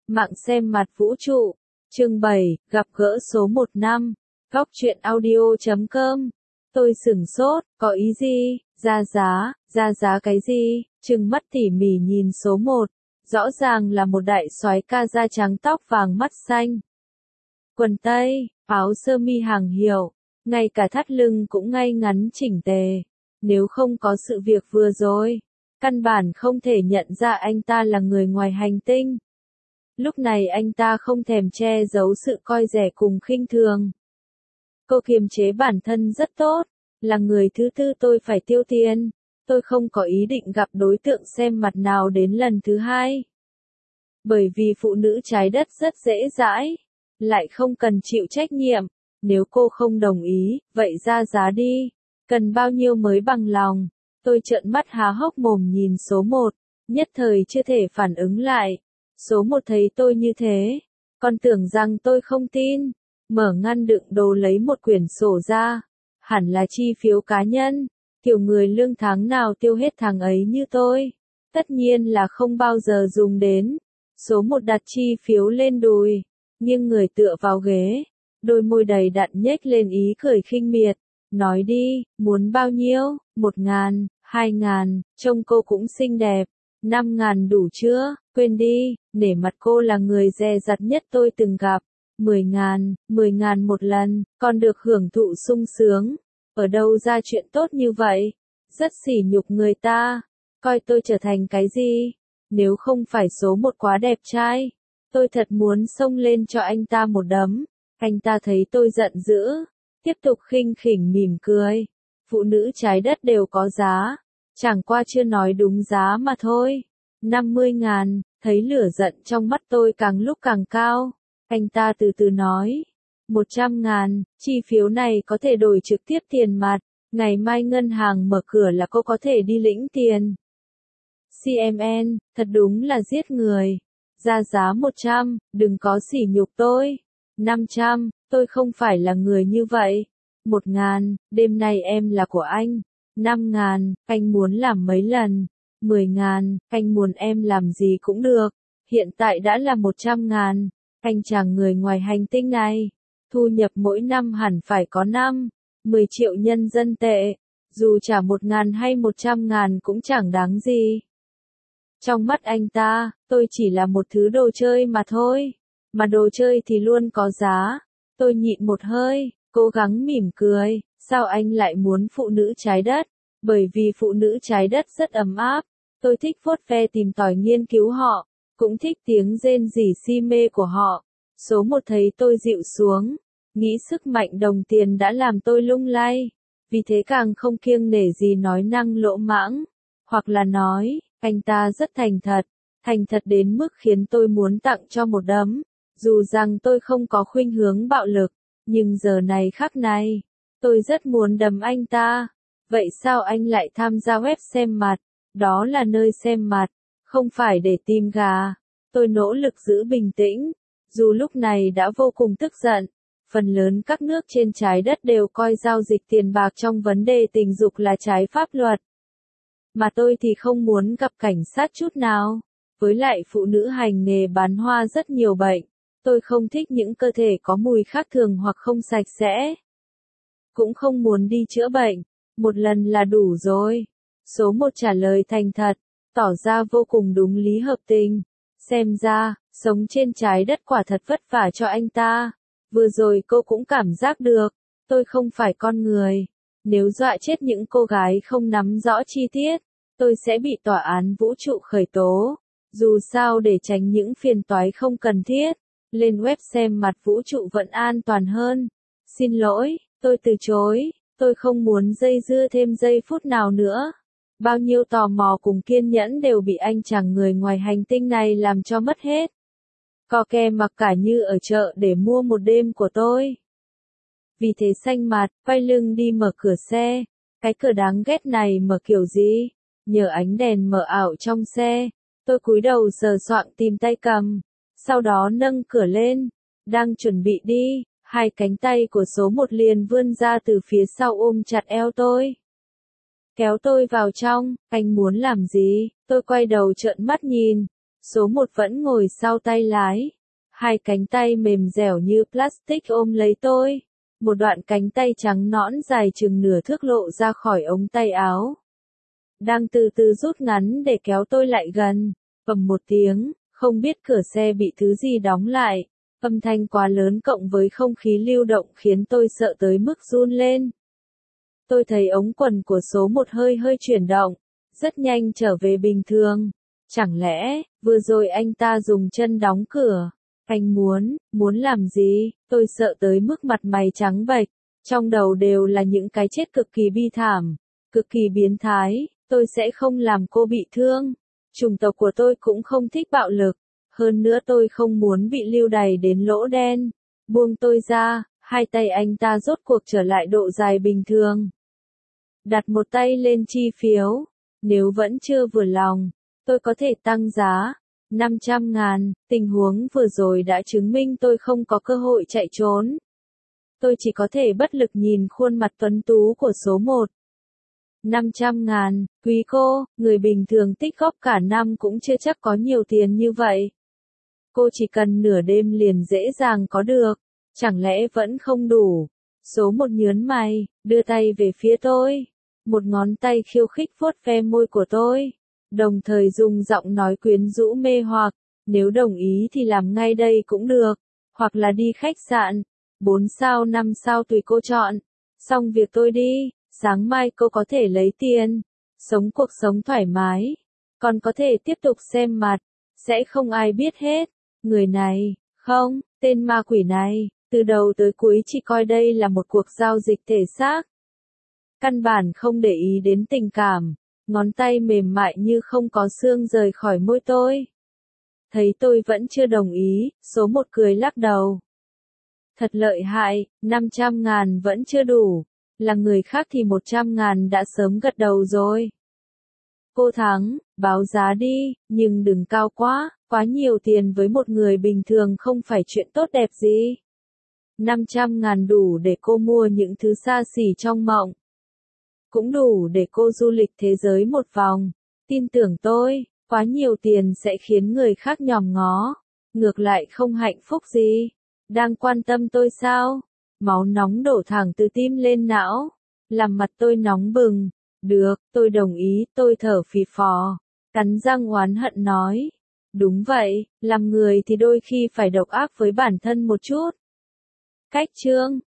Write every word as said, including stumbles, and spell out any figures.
Mạng xem mặt vũ trụ. Chương bảy, gặp gỡ số một năm. Góc truyện audio chấm com. Tôi sửng sốt, có ý gì? Ra giá, ra giá cái gì? Trừng mắt tỉ mỉ nhìn số một. Rõ ràng là một đại soái ca da trắng tóc vàng mắt xanh. Quần tây, áo sơ mi hàng hiệu, ngay cả thắt lưng cũng ngay ngắn chỉnh tề. Nếu không có sự việc vừa rồi, căn bản không thể nhận ra anh ta là người ngoài hành tinh. Lúc này anh ta không thèm che giấu sự coi rẻ cùng khinh thường. Cô kiềm chế bản thân rất tốt, là người thứ tư tôi phải tiêu tiền. Tôi không có ý định gặp đối tượng xem mặt nào đến lần thứ hai. Bởi vì phụ nữ trái đất rất dễ dãi, lại không cần chịu trách nhiệm. Nếu cô không đồng ý, vậy ra giá đi. Cần bao nhiêu mới bằng lòng? Tôi trợn mắt há hốc mồm nhìn số một, nhất thời chưa thể phản ứng lại. Số một thấy tôi như thế, còn tưởng rằng tôi không tin. Mở ngăn đựng đồ lấy một quyển sổ ra. Hẳn là chi phiếu cá nhân. Kiểu người lương tháng nào tiêu hết tháng ấy như tôi. Tất nhiên là không bao giờ dùng đến. Số một đặt chi phiếu lên đùi, nghiêng người tựa vào ghế. Đôi môi đầy đặn nhếch lên ý cười khinh miệt. Nói đi, muốn bao nhiêu? Một ngàn, hai ngàn, trông cô cũng xinh đẹp. Năm ngàn đủ chưa? Quên đi, nể mặt cô là người dè dặt nhất tôi từng gặp. Mười ngàn, mười ngàn một lần, còn được hưởng thụ sung sướng. Ở đâu ra chuyện tốt như vậy? Rất sỉ nhục người ta. Coi tôi trở thành cái gì? Nếu không phải số một quá đẹp trai, tôi thật muốn xông lên cho anh ta một đấm. Anh ta thấy tôi giận dữ, tiếp tục khinh khỉnh mỉm cười. Phụ nữ trái đất đều có giá, chẳng qua chưa nói đúng giá mà thôi. Năm mươi ngàn, thấy lửa giận trong mắt tôi càng lúc càng cao. Anh ta từ từ nói, một trăm ngàn, chi phiếu này có thể đổi trực tiếp tiền mặt. Ngày mai ngân hàng mở cửa là cô có thể đi lĩnh tiền. xê em en, thật đúng là giết người. Ra giá một trăm, đừng có sỉ nhục tôi. năm trăm, tôi không phải là người như vậy. một ngàn, đêm nay em là của anh. năm ngàn, anh muốn làm mấy lần. mười ngàn, anh muốn em làm gì cũng được. Hiện tại đã là một trăm ngàn. Anh chàng người ngoài hành tinh này, thu nhập mỗi năm hẳn phải có năm, mười triệu nhân dân tệ. Dù trả một ngàn hay một trăm ngàn cũng chẳng đáng gì. Trong mắt anh ta, tôi chỉ là một thứ đồ chơi mà thôi. Mà đồ chơi thì luôn có giá. Tôi nhịn một hơi, cố gắng mỉm cười. Sao anh lại muốn phụ nữ trái đất? Bởi vì phụ nữ trái đất rất ấm áp. Tôi thích vuốt ve tìm tòi nghiên cứu họ. Cũng thích tiếng rên rỉ si mê của họ. Số một thấy tôi dịu xuống. Nghĩ sức mạnh đồng tiền đã làm tôi lung lay. Vì thế càng không kiêng nể gì nói năng lỗ mãng. Hoặc là nói, anh ta rất thành thật. Thành thật đến mức khiến tôi muốn tặng cho một đấm. Dù rằng tôi không có khuynh hướng bạo lực. Nhưng giờ này khắc này, tôi rất muốn đấm anh ta. Vậy sao anh lại tham gia web xem mặt? Đó là nơi xem mặt, không phải để tìm gà. Tôi nỗ lực giữ bình tĩnh. Dù lúc này đã vô cùng tức giận. Phần lớn các nước trên trái đất đều coi giao dịch tiền bạc trong vấn đề tình dục là trái pháp luật. Mà tôi thì không muốn gặp cảnh sát chút nào. Với lại phụ nữ hành nghề bán hoa rất nhiều bệnh. Tôi không thích những cơ thể có mùi khác thường hoặc không sạch sẽ. Cũng không muốn đi chữa bệnh. Một lần là đủ rồi. Số một trả lời thành thật. Tỏ ra vô cùng đúng lý hợp tình. Xem ra, sống trên trái đất quả thật vất vả cho anh ta. Vừa rồi cô cũng cảm giác được. Tôi không phải con người. Nếu dọa chết những cô gái không nắm rõ chi tiết, tôi sẽ bị tòa án vũ trụ khởi tố. Dù sao để tránh những phiền toái không cần thiết, lên web xem mặt vũ trụ vẫn an toàn hơn. Xin lỗi, tôi từ chối. Tôi không muốn dây dưa thêm giây phút nào nữa. Bao nhiêu tò mò cùng kiên nhẫn đều bị anh chàng người ngoài hành tinh này làm cho mất hết. Co ke mặc cả như ở chợ để mua một đêm của tôi. Vì thế xanh mặt, quay lưng đi mở cửa xe. Cái cửa đáng ghét này mở kiểu gì? Nhờ ánh đèn mở ảo trong xe, tôi cúi đầu sờ soạng tìm tay cầm. Sau đó nâng cửa lên. Đang chuẩn bị đi, hai cánh tay của số một liền vươn ra từ phía sau ôm chặt eo tôi. Kéo tôi vào trong, anh muốn làm gì? Tôi quay đầu trợn mắt nhìn. Số một vẫn ngồi sau tay lái. Hai cánh tay mềm dẻo như plastic ôm lấy tôi. Một đoạn cánh tay trắng nõn dài chừng nửa thước lộ ra khỏi ống tay áo. Đang từ từ rút ngắn để kéo tôi lại gần. Ầm một tiếng, không biết cửa xe bị thứ gì đóng lại. Âm thanh quá lớn cộng với không khí lưu động khiến tôi sợ tới mức run lên. Tôi thấy ống quần của số một hơi hơi chuyển động, rất nhanh trở về bình thường. Chẳng lẽ, vừa rồi anh ta dùng chân đóng cửa? Anh muốn, muốn làm gì? Tôi sợ tới mức mặt mày trắng bệch, trong đầu đều là những cái chết cực kỳ bi thảm, cực kỳ biến thái. Tôi sẽ không làm cô bị thương. Chủng tộc của tôi cũng không thích bạo lực. Hơn nữa tôi không muốn bị lưu đày đến lỗ đen. Buông tôi ra, hai tay anh ta rốt cuộc trở lại độ dài bình thường. Đặt một tay lên chi phiếu. Nếu vẫn chưa vừa lòng, tôi có thể tăng giá. năm trăm ngàn, tình huống vừa rồi đã chứng minh tôi không có cơ hội chạy trốn. Tôi chỉ có thể bất lực nhìn khuôn mặt tuấn tú của số một. năm trăm ngàn, quý cô, người bình thường tích góp cả năm cũng chưa chắc có nhiều tiền như vậy. Cô chỉ cần nửa đêm liền dễ dàng có được, chẳng lẽ vẫn không đủ? Số một nhớn mày, đưa tay về phía tôi. Một ngón tay khiêu khích vuốt ve môi của tôi, đồng thời dùng giọng nói quyến rũ mê hoặc, nếu đồng ý thì làm ngay đây cũng được, hoặc là đi khách sạn, bốn sao năm sao tùy cô chọn, xong việc tôi đi, sáng mai cô có thể lấy tiền, sống cuộc sống thoải mái, còn có thể tiếp tục xem mặt, sẽ không ai biết hết, người này, không, tên ma quỷ này, từ đầu tới cuối chỉ coi đây là một cuộc giao dịch thể xác. Căn bản không để ý đến tình cảm, ngón tay mềm mại như không có xương rời khỏi môi tôi. Thấy tôi vẫn chưa đồng ý, số một cười lắc đầu. Thật lợi hại, năm trăm ngàn vẫn chưa đủ, là người khác thì một trăm ngàn đã sớm gật đầu rồi. Cô thắng, báo giá đi, nhưng đừng cao quá, quá nhiều tiền với một người bình thường không phải chuyện tốt đẹp gì. năm trăm ngàn đủ để cô mua những thứ xa xỉ trong mộng. Cũng đủ để cô du lịch thế giới một vòng. Tin tưởng tôi, quá nhiều tiền sẽ khiến người khác nhòm ngó. Ngược lại không hạnh phúc gì. Đang quan tâm tôi sao? Máu nóng đổ thẳng từ tim lên não. Làm mặt tôi nóng bừng. Được, tôi đồng ý, tôi thở phì phò. Cắn răng oán hận nói. Đúng vậy, làm người thì đôi khi phải độc ác với bản thân một chút. Cách chương